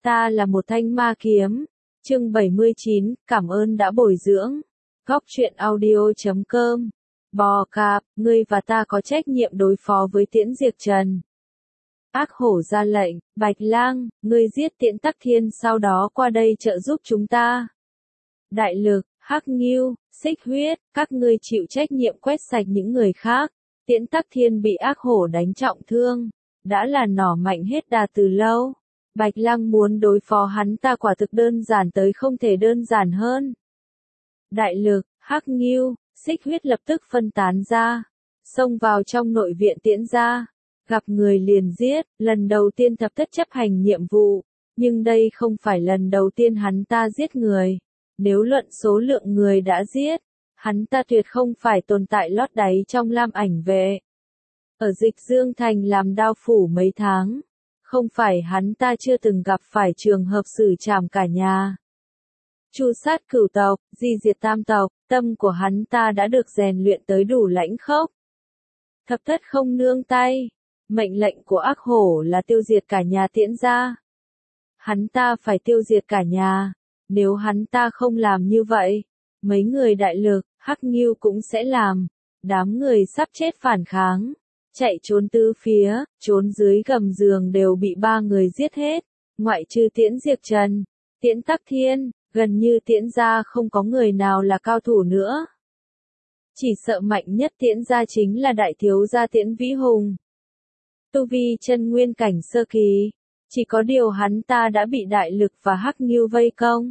Ta là một thanh ma kiếm. Chương 79, cảm ơn đã bồi dưỡng. Góc truyện audio.com. Bò cạp, ngươi và ta có trách nhiệm đối phó với Tiễn Diệt Trần. Ác hổ ra lệnh, Bạch Lang, ngươi giết Tiễn Tắc Thiên sau đó qua đây trợ giúp chúng ta. Đại Lực, Hắc Ngưu, Xích Huyết, các ngươi chịu trách nhiệm quét sạch những người khác. Tiễn Tắc Thiên bị ác hổ đánh trọng thương, đã là nỏ mạnh hết đà từ lâu. Bạch Lang muốn đối phó hắn ta quả thực đơn giản tới không thể đơn giản hơn. Đại Lực, Hắc Ngưu, Xích Huyết lập tức phân tán ra, xông vào trong nội viện Tiễn gia, gặp người liền giết. Lần đầu tiên Thập Thất chấp hành nhiệm vụ, nhưng đây không phải lần đầu tiên hắn ta giết người. Nếu luận số lượng người đã giết, hắn ta tuyệt không phải tồn tại lót đáy trong Lam Ảnh vệ. Ở Dịch Dương Thành làm đao phủ mấy tháng, không phải hắn ta chưa từng gặp phải trường hợp xử trảm cả nhà. Chu sát cửu tộc, di diệt tam tộc, tâm của hắn ta đã được rèn luyện tới đủ lãnh khốc. Thập Thất không nương tay, mệnh lệnh của ác hổ là tiêu diệt cả nhà Tiễn gia. Hắn ta phải tiêu diệt cả nhà, nếu hắn ta không làm như vậy, mấy người Đại Lực, Hắc Ngưu cũng sẽ làm. Đám người sắp chết phản kháng, chạy trốn tứ phía, trốn dưới gầm giường đều bị ba người giết hết, ngoại trừ Tiễn Diệt Trần, Tiễn Tắc Thiên, gần như Tiễn gia không có người nào là cao thủ nữa. Chỉ sợ mạnh nhất Tiễn gia chính là đại thiếu gia Tiễn Vĩ Hùng. Tu vi chân nguyên cảnh sơ kỳ, chỉ có điều hắn ta đã bị Đại Lực và Hắc Ngưu vây công.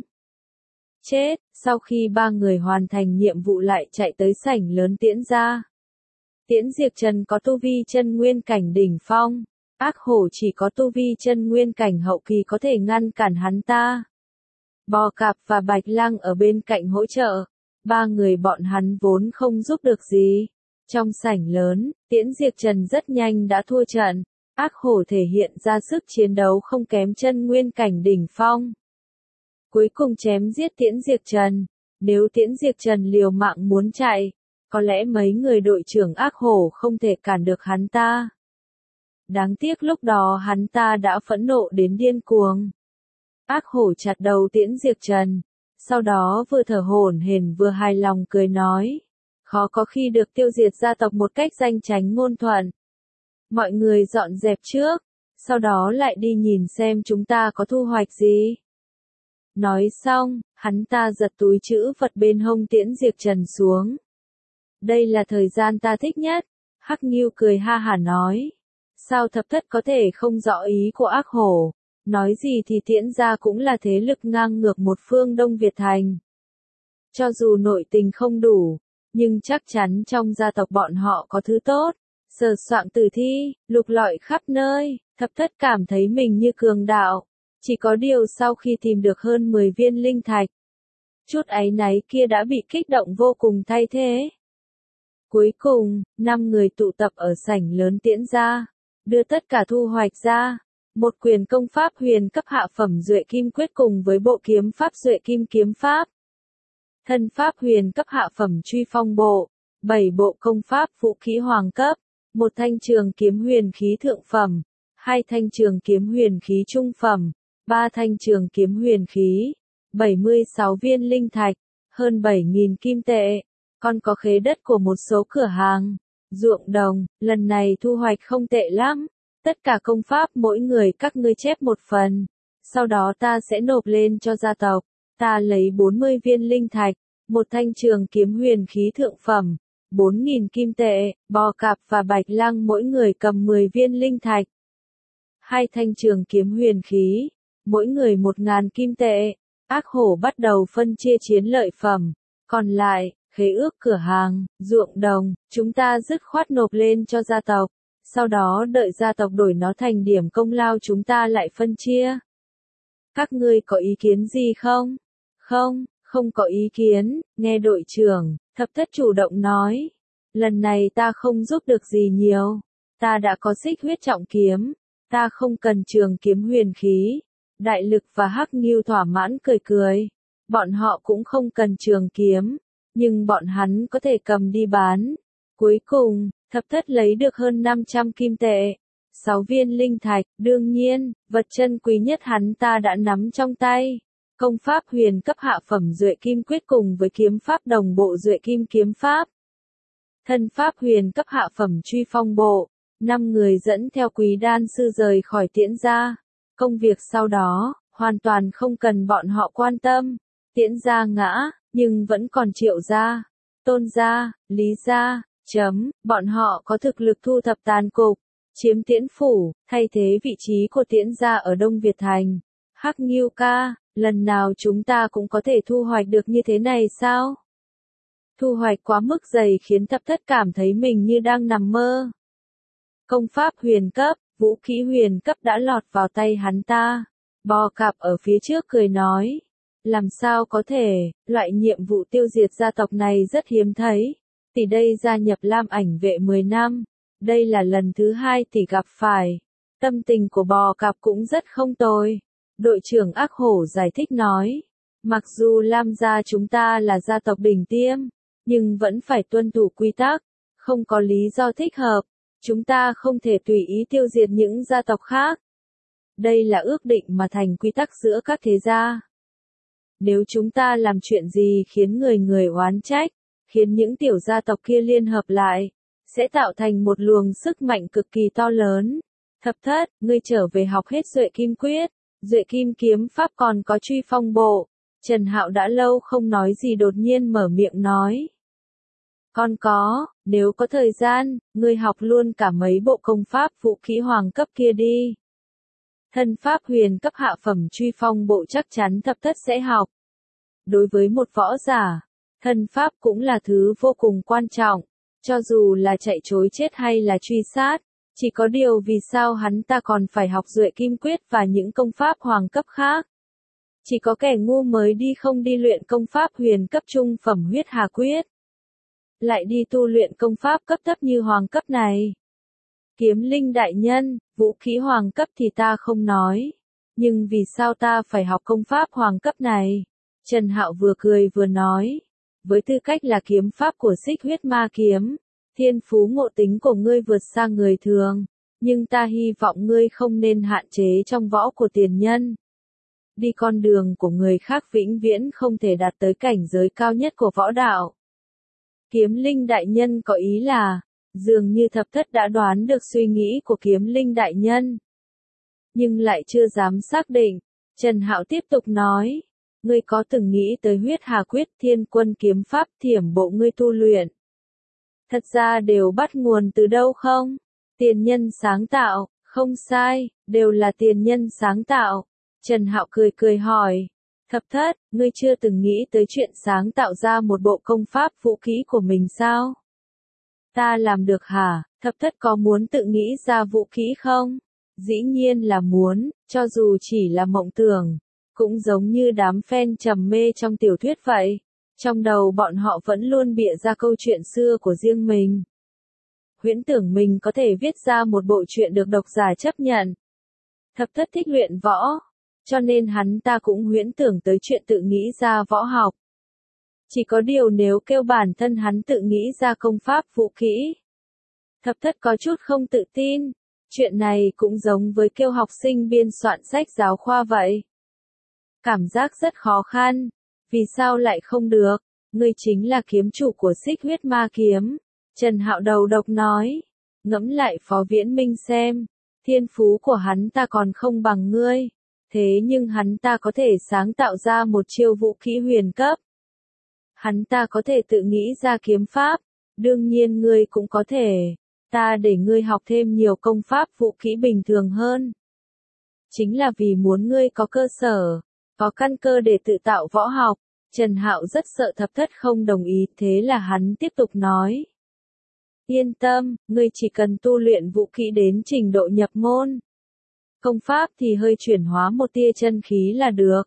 Chết, sau khi ba người hoàn thành nhiệm vụ lại chạy tới sảnh lớn Tiễn gia. Tiễn Diệt Trần có tu vi chân nguyên cảnh đỉnh phong, ác hổ chỉ có tu vi chân nguyên cảnh hậu kỳ có thể ngăn cản hắn ta. Bò Cạp và Bạch Lang ở bên cạnh hỗ trợ, ba người bọn hắn vốn không giúp được gì. Trong sảnh lớn, Tiễn Diệt Trần rất nhanh đã thua trận, ác hổ thể hiện ra sức chiến đấu không kém chân nguyên cảnh đỉnh phong. Cuối cùng chém giết Tiễn Diệt Trần, nếu Tiễn Diệt Trần liều mạng muốn chạy, có lẽ mấy người đội trưởng ác hổ không thể cản được hắn ta. Đáng tiếc lúc đó hắn ta đã phẫn nộ đến điên cuồng. Ác hổ chặt đầu Tiễn Diệt Trần, sau đó vừa thở hổn hển vừa hài lòng cười nói, khó có khi được tiêu diệt gia tộc một cách danh chánh ngôn thuận. Mọi người dọn dẹp trước, sau đó lại đi nhìn xem chúng ta có thu hoạch gì. Nói xong, hắn ta giật túi trữ vật bên hông Tiễn Diệt Trần xuống. Đây là thời gian ta thích nhất, Hắc Ngưu cười ha hả nói. Sao Thập Thất có thể không rõ ý của ác hổ, nói gì thì Tiễn gia cũng là thế lực ngang ngược một phương Đông Việt Thành. Cho dù nội tình không đủ, nhưng chắc chắn trong gia tộc bọn họ có thứ tốt, sờ soạng tử thi, lục lọi khắp nơi, Thập Thất cảm thấy mình như cường đạo. Chỉ có điều sau khi tìm được hơn 10 viên linh thạch, chút áy náy kia đã bị kích động vô cùng thay thế. Cuối cùng, 5 người tụ tập ở sảnh lớn Tiễn gia, đưa tất cả thu hoạch ra, một quyền công pháp huyền cấp hạ phẩm Duệ Kim Quyết cùng với bộ kiếm pháp Duệ Kim Kiếm Pháp, thân pháp huyền cấp hạ phẩm Truy Phong Bộ, 7 bộ công pháp vũ khí hoàng cấp, một thanh trường kiếm huyền khí thượng phẩm, 2 thanh trường kiếm huyền khí trung phẩm, 3 thanh trường kiếm huyền khí, 76 viên linh thạch, hơn 7.000 kim tệ, còn có khế đất của một số cửa hàng, ruộng đồng. Lần này thu hoạch không tệ lắm, tất cả công pháp mỗi người các ngươi chép một phần, sau đó ta sẽ nộp lên cho gia tộc. Ta lấy 40 viên linh thạch, một thanh trường kiếm huyền khí thượng phẩm, 4.000 kim tệ. Bò Cạp và Bạch Lang mỗi người cầm 10 viên linh thạch, 2 thanh trường kiếm huyền khí, mỗi người 1.000 kim tệ. Ác hổ bắt đầu phân chia chiến lợi phẩm, còn lại, khế ước cửa hàng, ruộng đồng, chúng ta dứt khoát nộp lên cho gia tộc, sau đó đợi gia tộc đổi nó thành điểm công lao chúng ta lại phân chia. Các ngươi có ý kiến gì không? Không có ý kiến. Nghe đội trưởng, Thập Thất chủ động nói, lần này ta không giúp được gì nhiều, ta đã có Xích Huyết trọng kiếm, ta không cần trường kiếm huyền khí. Đại Lực và Hắc Ngưu thỏa mãn cười cười, bọn họ cũng không cần trường kiếm, nhưng bọn hắn có thể cầm đi bán. Cuối cùng, Thập Thất lấy được hơn 500 kim tệ, 6 viên linh thạch, đương nhiên, vật chân quý nhất hắn ta đã nắm trong tay. Công pháp huyền cấp hạ phẩm Duệ Kim Quyết cùng với kiếm pháp đồng bộ Duệ Kim Kiếm Pháp. Thân pháp huyền cấp hạ phẩm Truy Phong Bộ. 5 người dẫn theo Quý Đan sư rời khỏi Tiễn gia. Công việc sau đó, hoàn toàn không cần bọn họ quan tâm. Tiễn gia ngã, nhưng vẫn còn Triệu gia, Tôn gia, Lý gia, bọn họ có thực lực thu thập tàn cục, chiếm Tiễn phủ, thay thế vị trí của Tiễn gia ở Đông Việt Thành. Hắc Ngưu ca, lần nào chúng ta cũng có thể thu hoạch được như thế này sao? Thu hoạch quá mức dày khiến Thập Thất cảm thấy mình như đang nằm mơ. Công pháp huyền cấp, vũ khí huyền cấp đã lọt vào tay hắn ta. Bò Cạp ở phía trước cười nói. Làm sao có thể, loại nhiệm vụ tiêu diệt gia tộc này rất hiếm thấy. Tỷ đây gia nhập Lam Ảnh vệ 10 năm. Đây là lần thứ 2 tỷ gặp phải. Tâm tình của Bò Cạp cũng rất không tồi. Đội trưởng Ác Hổ giải thích nói. Mặc dù Lam gia chúng ta là gia tộc đỉnh tiêm, nhưng vẫn phải tuân thủ quy tắc. Không có lý do thích hợp. Chúng ta không thể tùy ý tiêu diệt những gia tộc khác. Đây là ước định mà thành quy tắc giữa các thế gia. Nếu chúng ta làm chuyện gì khiến người người oán trách, khiến những tiểu gia tộc kia liên hợp lại, sẽ tạo thành một luồng sức mạnh cực kỳ to lớn. Thập Thất, ngươi trở về học hết Duệ Kim Quyết, Duệ Kim Kiếm Pháp còn có Truy Phong Bộ. Trần Hạo đã lâu không nói gì đột nhiên mở miệng nói. Còn có, nếu có thời gian, ngươi học luôn cả mấy bộ công pháp vũ khí hoàng cấp kia đi. Thân pháp huyền cấp hạ phẩm Truy Phong Bộ chắc chắn Thập Thất sẽ học. Đối với một võ giả, thân pháp cũng là thứ vô cùng quan trọng, cho dù là chạy trối chết hay là truy sát. Chỉ có điều vì sao hắn ta còn phải học Duệ Kim Quyết và những công pháp hoàng cấp khác. Chỉ có kẻ ngu mới không đi luyện công pháp huyền cấp trung phẩm Huyết Hà Quyết. Lại đi tu luyện công pháp cấp thấp như hoàng cấp này. Kiếm Linh đại nhân, vũ khí hoàng cấp thì ta không nói. Nhưng vì sao ta phải học công pháp hoàng cấp này? Trần Hạo vừa cười vừa nói. Với tư cách là kiếm pháp của Xích Huyết Ma Kiếm, thiên phú ngộ tính của ngươi vượt xa người thường. Nhưng ta hy vọng ngươi không nên hạn chế trong võ của tiền nhân. Đi con đường của người khác vĩnh viễn không thể đạt tới cảnh giới cao nhất của võ đạo. Kiếm Linh đại nhân có ý là, dường như Thập Thất đã đoán được suy nghĩ của Kiếm Linh đại nhân. Nhưng lại chưa dám xác định. Trần Hạo tiếp tục nói, ngươi có từng nghĩ tới Huyết Hà Quyết, Thiên Quân Kiếm Pháp, Thiểm Bộ ngươi tu luyện? Thật ra đều bắt nguồn từ đâu không? Tiền nhân sáng tạo, không sai, đều là tiền nhân sáng tạo. Trần Hạo cười cười hỏi. Thập Thất, ngươi chưa từng nghĩ tới chuyện sáng tạo ra một bộ công pháp vũ khí của mình sao? Ta làm được hả? Thập Thất có muốn tự nghĩ ra vũ khí không? Dĩ nhiên là muốn, cho dù chỉ là mộng tưởng. Cũng giống như đám fan trầm mê trong tiểu thuyết vậy. Trong đầu bọn họ vẫn luôn bịa ra câu chuyện xưa của riêng mình. Huyễn tưởng mình có thể viết ra một bộ truyện được độc giả chấp nhận. Thập Thất thích luyện võ, cho nên hắn ta cũng huyễn tưởng tới chuyện tự nghĩ ra võ học. Chỉ có điều nếu kêu bản thân hắn tự nghĩ ra công pháp vũ khí, Thập Thất có chút không tự tin. Chuyện này cũng giống với kêu học sinh biên soạn sách giáo khoa vậy. Cảm giác rất khó khăn. Vì sao lại không được? Ngươi chính là kiếm chủ của Xích Huyết Ma Kiếm. Trần Hạo đầu độc nói. Ngẫm lại Phó Viễn Minh xem. Thiên phú của hắn ta còn không bằng ngươi. Thế nhưng hắn ta có thể sáng tạo ra một chiêu vũ khí huyền cấp. Hắn ta có thể tự nghĩ ra kiếm pháp. Đương nhiên ngươi cũng có thể. Ta để ngươi học thêm nhiều công pháp vũ khí bình thường hơn. Chính là vì muốn ngươi có cơ sở, có căn cơ để tự tạo võ học. Trần Hạo rất sợ Thập Thất không đồng ý, thế là hắn tiếp tục nói. Yên tâm, ngươi chỉ cần tu luyện vũ khí đến trình độ nhập môn. Công pháp thì hơi chuyển hóa một tia chân khí là được.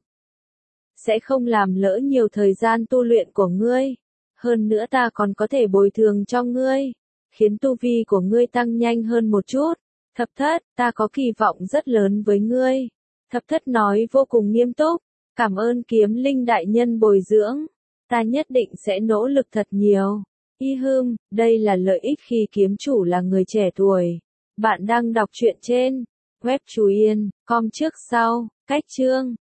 Sẽ không làm lỡ nhiều thời gian tu luyện của ngươi. Hơn nữa ta còn có thể bồi thường cho ngươi, khiến tu vi của ngươi tăng nhanh hơn một chút. Thập Thất, ta có kỳ vọng rất lớn với ngươi. Thập Thất nói vô cùng nghiêm túc. Cảm ơn Kiếm Linh đại nhân bồi dưỡng. Ta nhất định sẽ nỗ lực thật nhiều. Đây là lợi ích khi kiếm chủ là người trẻ tuổi. Bạn đang đọc truyện trên web Chú Yên, com trước sau, cách chương.